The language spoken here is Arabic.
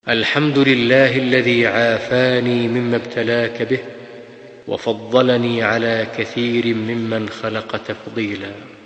الحمد لله الذي عافاني مما ابتلاك به وفضلني على كثير ممن خلق تفضيلا.